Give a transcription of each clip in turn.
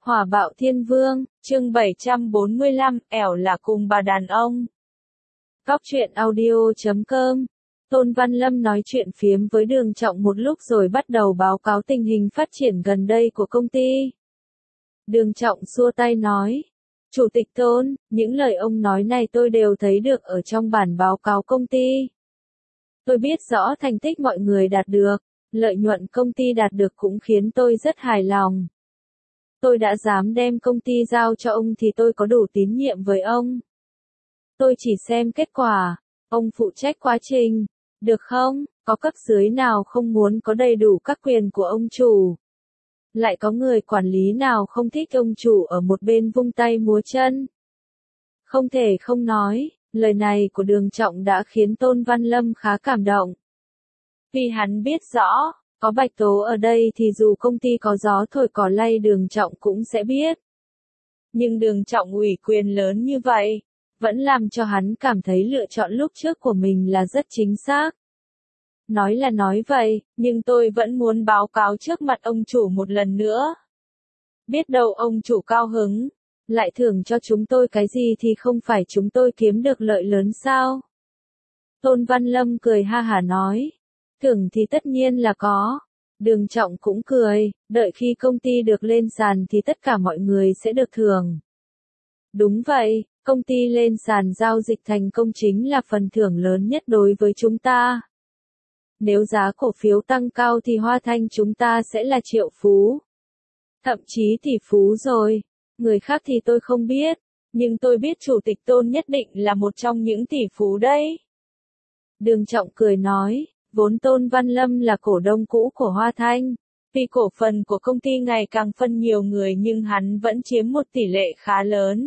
Hỏa bạo thiên vương, chương 745, ẻo là cùng bà đàn ông. Cóc truyện audio.com. Tôn Văn Lâm nói chuyện phiếm với Đường Trọng một lúc rồi bắt đầu báo cáo tình hình phát triển gần đây của công ty. Đường Trọng xua tay nói, Chủ tịch Tôn, những lời ông nói này tôi đều thấy được ở trong bản báo cáo công ty. Tôi biết rõ thành tích mọi người đạt được, lợi nhuận công ty đạt được cũng khiến tôi rất hài lòng. Tôi đã dám đem công ty giao cho ông thì tôi có đủ tín nhiệm với ông. Tôi chỉ xem kết quả, ông phụ trách quá trình, được không? Có cấp dưới nào không muốn có đầy đủ các quyền của ông chủ? Lại có người quản lý nào không thích ông chủ ở một bên vung tay múa chân? Không thể không nói, lời này của Đường Trọng đã khiến Tôn Văn Lâm khá cảm động. Vì hắn biết rõ, có Bạch Tố ở đây thì dù công ty có gió thổi cỏ lay Đường Trọng cũng sẽ biết. Nhưng Đường Trọng ủy quyền lớn như vậy, vẫn làm cho hắn cảm thấy lựa chọn lúc trước của mình là rất chính xác. Nói là nói vậy, nhưng tôi vẫn muốn báo cáo trước mặt ông chủ một lần nữa. Biết đâu ông chủ cao hứng, lại thưởng cho chúng tôi cái gì thì không phải chúng tôi kiếm được lợi lớn sao? Tôn Văn Lâm cười ha hả nói. Thưởng thì tất nhiên là có. Đường Trọng cũng cười, đợi khi công ty được lên sàn thì tất cả mọi người sẽ được thưởng. Đúng vậy, công ty lên sàn giao dịch thành công chính là phần thưởng lớn nhất đối với chúng ta. Nếu giá cổ phiếu tăng cao thì Hoa Thanh chúng ta sẽ là triệu phú. Thậm chí tỷ phú rồi. Người khác thì tôi không biết, nhưng tôi biết Chủ tịch Tôn nhất định là một trong những tỷ phú đấy. Đường Trọng cười nói, vốn Tôn Văn Lâm là cổ đông cũ của Hoa Thanh. Vì cổ phần của công ty ngày càng phân nhiều người nhưng hắn vẫn chiếm một tỷ lệ khá lớn.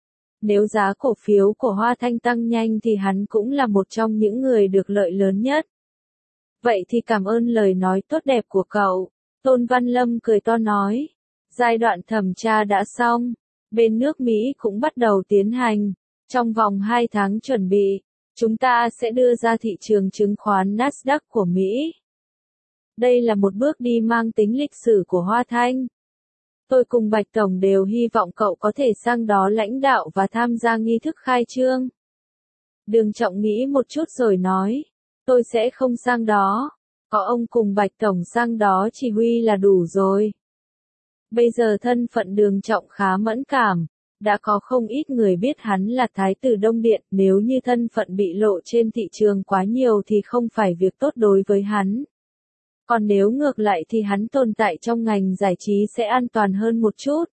Nếu giá cổ phiếu của Hoa Thanh tăng nhanh thì hắn cũng là một trong những người được lợi lớn nhất. Vậy thì cảm ơn lời nói tốt đẹp của cậu. Tôn Văn Lâm cười to nói. Giai đoạn thẩm tra đã xong. Bên nước Mỹ cũng bắt đầu tiến hành. Trong vòng 2 tháng chuẩn bị, chúng ta sẽ đưa ra thị trường chứng khoán Nasdaq của Mỹ. Đây là một bước đi mang tính lịch sử của Hoa Thanh. Tôi cùng Bạch Tổng đều hy vọng cậu có thể sang đó lãnh đạo và tham gia nghi thức khai trương. Đường Trọng nghĩ một chút rồi nói, tôi sẽ không sang đó, có ông cùng Bạch Tổng sang đó chỉ huy là đủ rồi. Bây giờ thân phận Đường Trọng khá mẫn cảm, đã có không ít người biết hắn là Thái tử Đông Điện, nếu như thân phận bị lộ trên thị trường quá nhiều thì không phải việc tốt đối với hắn. Còn nếu ngược lại thì hắn tồn tại trong ngành giải trí sẽ an toàn hơn một chút.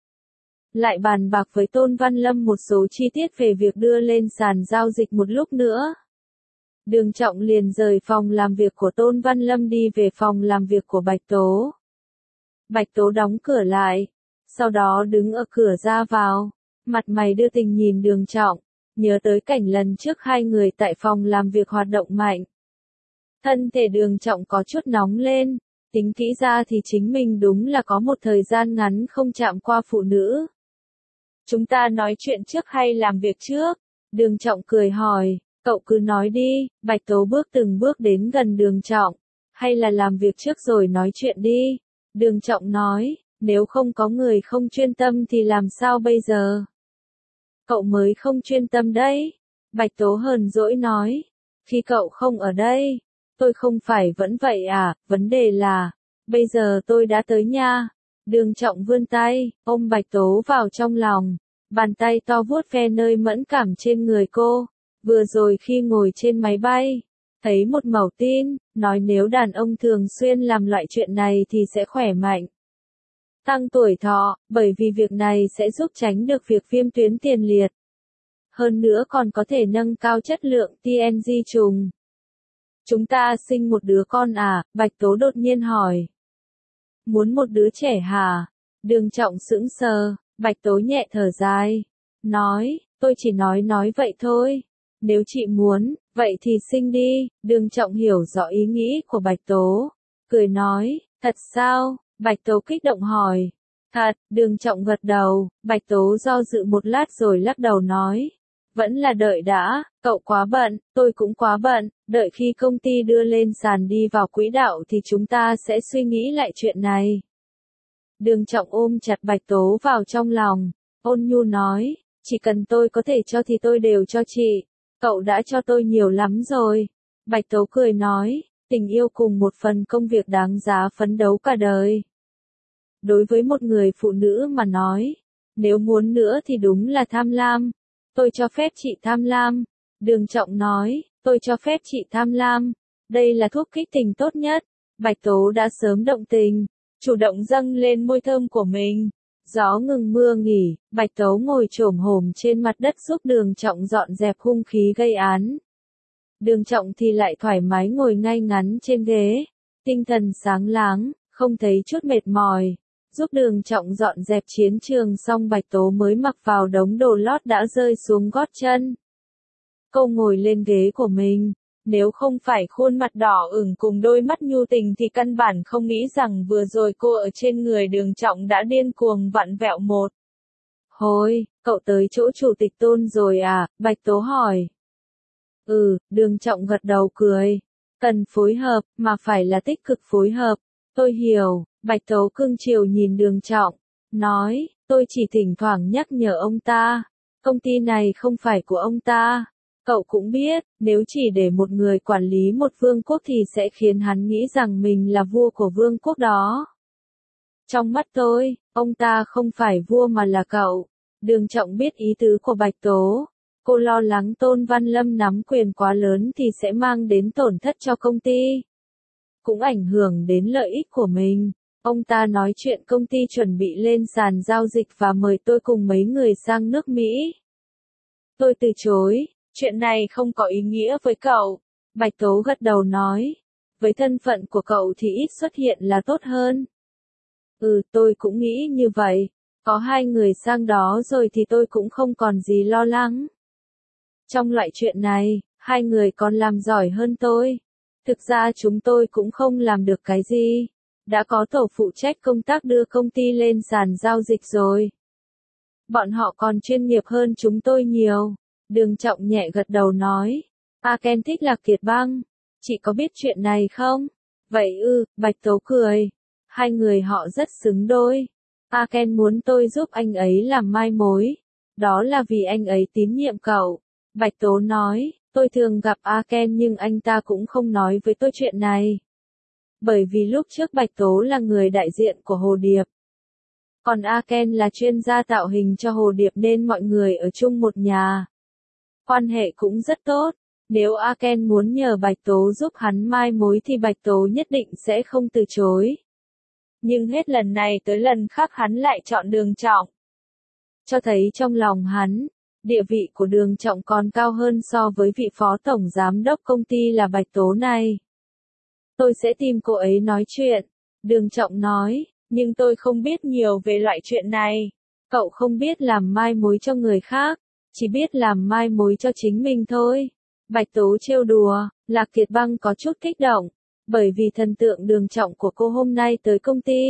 Lại bàn bạc với Tôn Văn Lâm một số chi tiết về việc đưa lên sàn giao dịch một lúc nữa. Đường Trọng liền rời phòng làm việc của Tôn Văn Lâm đi về phòng làm việc của Bạch Tố. Bạch Tố đóng cửa lại, sau đó đứng ở cửa ra vào, mặt mày đưa tình nhìn Đường Trọng, nhớ tới cảnh lần trước hai người tại phòng làm việc hoạt động mạnh. Thân thể Đường Trọng có chút nóng lên, tính kỹ ra thì chính mình đúng là có một thời gian ngắn không chạm qua phụ nữ. Chúng ta nói chuyện trước hay làm việc trước? Đường Trọng cười hỏi, cậu cứ nói đi. Bạch Tố bước từng bước đến gần Đường Trọng, hay là làm việc trước rồi nói chuyện đi. Đường Trọng nói, nếu không có người không chuyên tâm thì làm sao bây giờ? Cậu mới không chuyên tâm đấy. Bạch Tố hờn dỗi nói, khi cậu không ở đây, tôi không phải vẫn vậy à, vấn đề là, bây giờ tôi đã tới nha. Đường Trọng vươn tay, ôm Bạch Tố vào trong lòng, bàn tay to vuốt ve nơi mẫn cảm trên người cô. Vừa rồi khi ngồi trên máy bay, thấy một mẩu tin, nói nếu đàn ông thường xuyên làm loại chuyện này thì sẽ khỏe mạnh, tăng tuổi thọ, bởi vì việc này sẽ giúp tránh được việc viêm tuyến tiền liệt. Hơn nữa còn có thể nâng cao chất lượng TNG trùng. Chúng ta sinh một đứa con à? Bạch Tố đột nhiên hỏi. Muốn một đứa trẻ hả? Đường Trọng sững sờ, Bạch Tố nhẹ thở dài, nói, tôi chỉ nói vậy thôi. Nếu chị muốn, vậy thì sinh đi. Đường Trọng hiểu rõ ý nghĩ của Bạch Tố, cười nói, thật sao? Bạch Tố kích động hỏi. Thật, Đường Trọng gật đầu. Bạch Tố do dự một lát rồi lắc đầu nói, vẫn là đợi đã, cậu quá bận, tôi cũng quá bận, đợi khi công ty đưa lên sàn đi vào quỹ đạo thì chúng ta sẽ suy nghĩ lại chuyện này. Đường Trọng ôm chặt Bạch Tố vào trong lòng, ôn nhu nói, chỉ cần tôi có thể cho thì tôi đều cho chị, cậu đã cho tôi nhiều lắm rồi. Bạch Tố cười nói, tình yêu cùng một phần công việc đáng giá phấn đấu cả đời. Đối với một người phụ nữ mà nói, nếu muốn nữa thì đúng là tham lam. Tôi cho phép chị tham lam. Đường Trọng nói, tôi cho phép chị tham lam. Đây là thuốc kích tình tốt nhất. Bạch Tố đã sớm động tình, chủ động dâng lên môi thơm của mình. Gió ngừng mưa nghỉ, Bạch Tố ngồi chồm hổm trên mặt đất giúp Đường Trọng dọn dẹp hung khí gây án. Đường Trọng thì lại thoải mái ngồi ngay ngắn trên ghế, tinh thần sáng láng, không thấy chút mệt mỏi. Giúp Đường Trọng dọn dẹp chiến trường xong Bạch Tố mới mặc vào đống đồ lót đã rơi xuống gót chân. Cô ngồi lên ghế của mình, nếu không phải khuôn mặt đỏ ửng cùng đôi mắt nhu tình thì căn bản không nghĩ rằng vừa rồi cô ở trên người Đường Trọng đã điên cuồng vặn vẹo một hồi. Cậu tới chỗ chủ tịch Tôn rồi à? Bạch Tố hỏi. Đường Trọng gật đầu cười. Cần phối hợp, mà phải là tích cực phối hợp. Tôi hiểu. Bạch Tố cưng chiều nhìn Đường Trọng, nói, tôi chỉ thỉnh thoảng nhắc nhở ông ta, công ty này không phải của ông ta. Cậu cũng biết, nếu chỉ để một người quản lý một vương quốc thì sẽ khiến hắn nghĩ rằng mình là vua của vương quốc đó. Trong mắt tôi, ông ta không phải vua mà là cậu. Đường Trọng biết ý tứ của Bạch Tố. Cô lo lắng Tôn Văn Lâm nắm quyền quá lớn thì sẽ mang đến tổn thất cho công ty, cũng ảnh hưởng đến lợi ích của mình. Ông ta nói chuyện công ty chuẩn bị lên sàn giao dịch và mời tôi cùng mấy người sang nước Mỹ. Tôi từ chối, chuyện này không có ý nghĩa với cậu. Bạch Tố gật đầu nói, với thân phận của cậu thì ít xuất hiện là tốt hơn. Tôi cũng nghĩ như vậy, có hai người sang đó rồi thì tôi cũng không còn gì lo lắng. Trong loại chuyện này, hai người còn làm giỏi hơn tôi. Thực ra chúng tôi cũng không làm được cái gì. Đã có tổ phụ trách công tác đưa công ty lên sàn giao dịch rồi. Bọn họ còn chuyên nghiệp hơn chúng tôi nhiều. Đường Trọng nhẹ gật đầu nói. Ken thích Lạc Kiệt Băng. Chị có biết chuyện này không? Vậy Bạch Tố cười. Hai người họ rất xứng đôi. Ken muốn tôi giúp anh ấy làm mai mối. Đó là vì anh ấy tín nhiệm cậu. Bạch Tố nói, tôi thường gặp Ken nhưng anh ta cũng không nói với tôi chuyện này. Bởi vì lúc trước Bạch Tố là người đại diện của Hồ Điệp. Còn Ken là chuyên gia tạo hình cho Hồ Điệp nên mọi người ở chung một nhà. Quan hệ cũng rất tốt. Nếu Ken muốn nhờ Bạch Tố giúp hắn mai mối thì Bạch Tố nhất định sẽ không từ chối. Nhưng hết lần này tới lần khác hắn lại chọn Đường Trọng. Cho thấy trong lòng hắn, địa vị của Đường Trọng còn cao hơn so với vị phó tổng giám đốc công ty là Bạch Tố này. Tôi sẽ tìm cô ấy nói chuyện. Đường Trọng nói, nhưng tôi không biết nhiều về loại chuyện này. Cậu không biết làm mai mối cho người khác, chỉ biết làm mai mối cho chính mình thôi. Bạch Tố trêu đùa, Lạc Kiệt Băng có chút kích động, bởi vì thần tượng Đường Trọng của cô hôm nay tới công ty.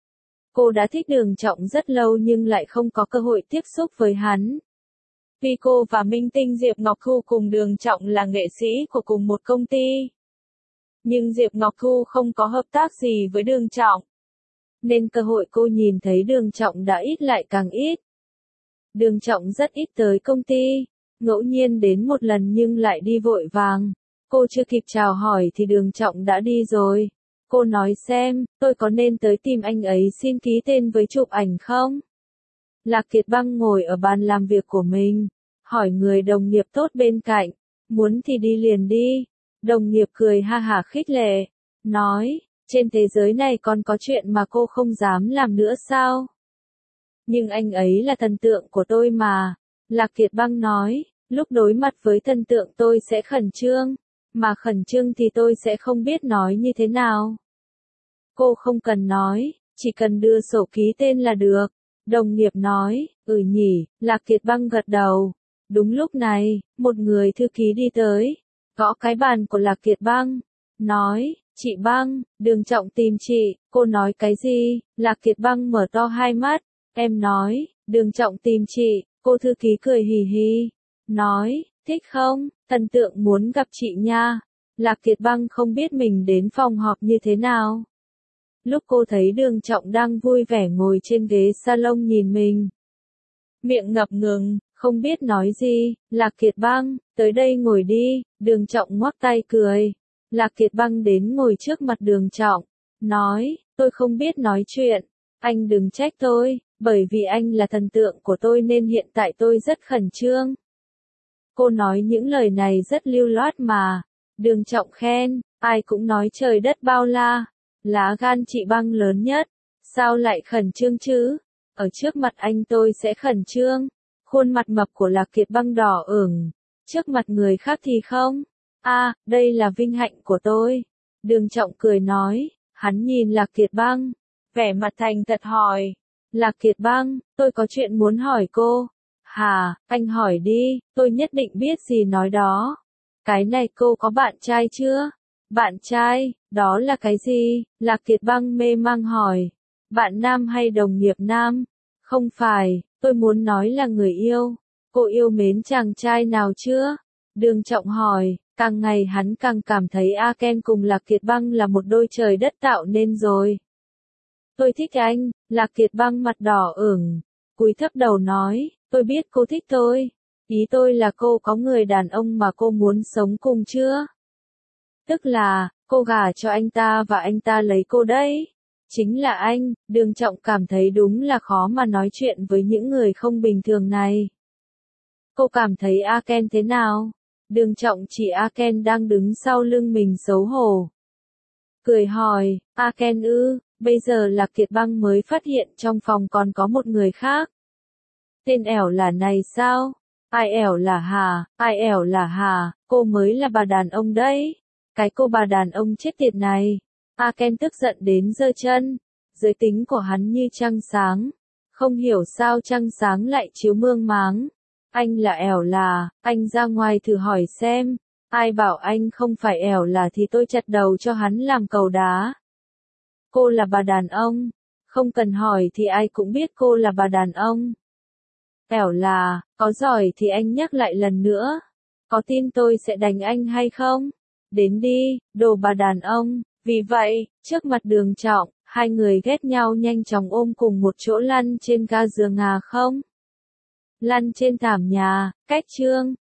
Cô đã thích Đường Trọng rất lâu nhưng lại không có cơ hội tiếp xúc với hắn. Vì cô và minh tinh Diệp Ngọc Thu cùng Đường Trọng là nghệ sĩ của cùng một công ty. Nhưng Diệp Ngọc Thu không có hợp tác gì với Đường Trọng. Nên cơ hội cô nhìn thấy Đường Trọng đã ít lại càng ít. Đường Trọng rất ít tới công ty, ngẫu nhiên đến một lần nhưng lại đi vội vàng. Cô chưa kịp chào hỏi thì Đường Trọng đã đi rồi. Cô nói xem, tôi có nên tới tìm anh ấy xin ký tên với chụp ảnh không? Lạc Kiệt Băng ngồi ở bàn làm việc của mình, hỏi người đồng nghiệp tốt bên cạnh, muốn thì đi liền đi. Đồng nghiệp cười ha hả khích lệ, nói, trên thế giới này còn có chuyện mà cô không dám làm nữa sao? Nhưng anh ấy là thần tượng của tôi mà. Lạc Kiệt Băng nói, lúc đối mặt với thần tượng tôi sẽ khẩn trương, mà khẩn trương thì tôi sẽ không biết nói như thế nào. Cô không cần nói, chỉ cần đưa sổ ký tên là được. Đồng nghiệp nói, nhỉ, Lạc Kiệt Băng gật đầu. Đúng lúc này, một người thư ký đi tới, gõ cái bàn của Lạc Kiệt Băng, nói, chị Băng, Đường Trọng tìm chị. Cô nói cái gì? Lạc Kiệt Băng mở to hai mắt, em nói, Đường Trọng tìm chị. Cô thư ký cười hì hì, nói, thích không, thần tượng muốn gặp chị nha. Lạc Kiệt Băng không biết mình đến phòng họp như thế nào. lúc cô thấy Đường Trọng đang vui vẻ ngồi trên ghế salon nhìn mình. Miệng ngập ngừng, không biết nói gì, Lạc Kiệt Băng, tới đây ngồi đi, Đường Trọng ngoắc tay cười. Lạc Kiệt Băng đến ngồi trước mặt Đường Trọng, nói, tôi không biết nói chuyện, anh đừng trách tôi, bởi vì anh là thần tượng của tôi nên hiện tại tôi rất khẩn trương. Cô nói những lời này rất lưu loát mà. Đường Trọng khen, ai cũng nói trời đất bao la, lá gan chị Băng lớn nhất, sao lại khẩn trương chứ? Ở trước mặt anh tôi sẽ khẩn trương. Khuôn mặt mập của Lạc Kiệt Băng đỏ ửng, trước mặt người khác thì không. Đây là vinh hạnh của tôi. Đường Trọng cười nói, hắn nhìn Lạc Kiệt Băng, vẻ mặt thành thật hỏi. Lạc Kiệt Băng, tôi có chuyện muốn hỏi cô. Hả, anh hỏi đi, tôi nhất định biết gì nói đó. Cái này cô có bạn trai chưa? Bạn trai, đó là cái gì? Lạc Kiệt Băng mê mang hỏi. Bạn nam hay đồng nghiệp nam? Không phải, tôi muốn nói là người yêu. Cô yêu mến chàng trai nào chưa? Đường Trọng hỏi, càng ngày hắn càng cảm thấy A Ken cùng Lạc Kiệt Băng là một đôi trời đất tạo nên rồi. Tôi thích anh, Lạc Kiệt Băng mặt đỏ ửng, cúi thấp đầu nói, tôi biết cô thích tôi. Ý tôi là cô có người đàn ông mà cô muốn sống cùng chưa? Tức là, cô gả cho anh ta và anh ta lấy cô đấy. Chính là anh. Đường Trọng cảm thấy đúng là khó mà nói chuyện với những người không bình thường này. Cô cảm thấy A Ken thế nào? Đường Trọng chỉ A Ken đang đứng sau lưng mình xấu hổ. Cười hỏi, A Ken ư, bây giờ Lạc Kiệt Băng mới phát hiện trong phòng còn có một người khác. Tên ẻo là này sao? Ai ẻo là Hà, ai ẻo là Hà, cô mới là bà đàn ông đấy. Cái cô bà đàn ông chết tiệt này. A Ken tức giận đến giơ chân. Giới tính của hắn như trăng sáng. Không hiểu sao trăng sáng lại chiếu mương máng. Anh là ẻo là, anh ra ngoài thử hỏi xem. Ai bảo anh không phải ẻo là thì tôi chặt đầu cho hắn làm cầu đá. Cô là bà đàn ông. Không cần hỏi thì ai cũng biết cô là bà đàn ông. Ẻo là, có giỏi thì anh nhắc lại lần nữa. Có tin tôi sẽ đánh anh hay không? Đến đi, đồ bà đàn ông. Vì vậy, trước mặt Đường Trọng, hai người ghét nhau nhanh chóng ôm cùng một chỗ lăn trên ga giường không? Lăn trên thảm nhà, cách chương.